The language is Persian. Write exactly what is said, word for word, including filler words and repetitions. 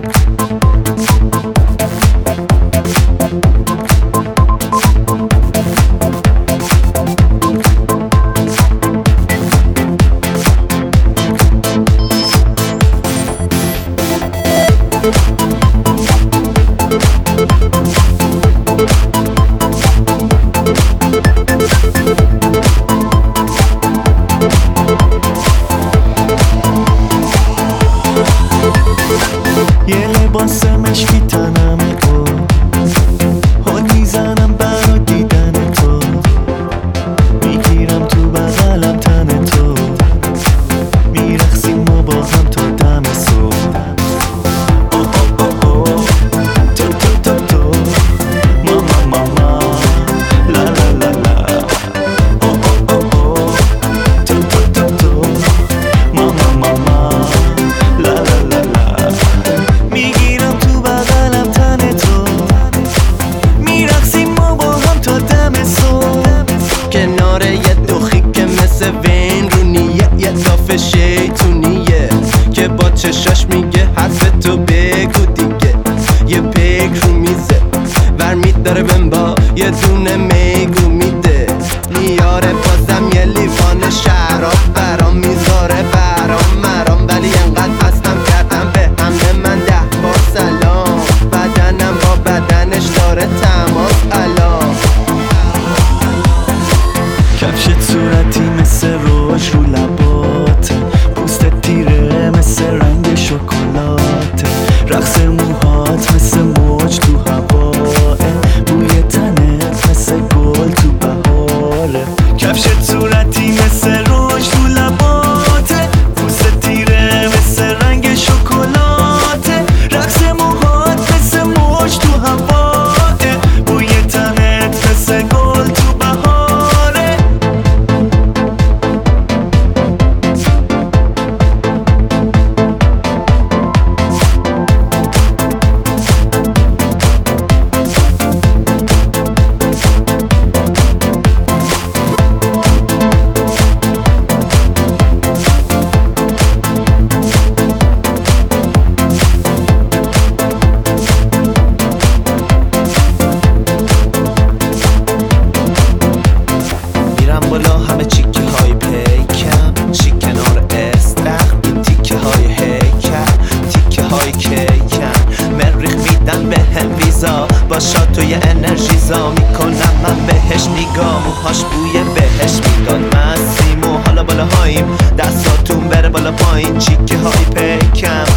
یه لباس مشکی تنمه تو حال میزنم برا دیدن تو میگیرم تو بغلم تن تو میرقصیم ما با هم تا دم صبح اوه اوه اوه اوه تو تو تو تو ماما ماما لا لا لا لا اوه اوه اوه اوه تو تو تو تو ماما ماما لا لا لا لا میگیرم تو بغلم تن تو میرقصیم ما با هم تا دم صبح کنار یه دوخی که مثل وین رونیه یه دافه شیطونیه که با چشاش میگه حرف تو بگو دیگه یه پیک رو میزه ور میداره بهم با یه دونه میگو میده میاره بازم یه لیوان شراب برام میذاره برام مرام ولی انقدر هستم کردم به همه من ده بار سلام بدنم با بدنش داره تماس الان کفشت صورتی مثل روش رو لبات پوستت تیره مثل رنگ شکلات رقص موهات مثل موج تو هواه بوی تنت مثل گل تو بهاره کفشت صورتی مثل روش رو لبات پوستت تیره مثل رنگ شکلات رقص موهات مثل موج تو هواه بوی تنت مثل گل تو بهاره بالا همه چیکه های پیکم چی کنار استخ این تیکه های هیکل تیکه های کیکم مریخ میدن به هم ویزا با شاتوی انرژیزا میکنم من بهش نگاه موهاش بوی بهش میداد مسیم و حالا بالا هاییم دستاتون بره بالا پایین چیکه های پیکم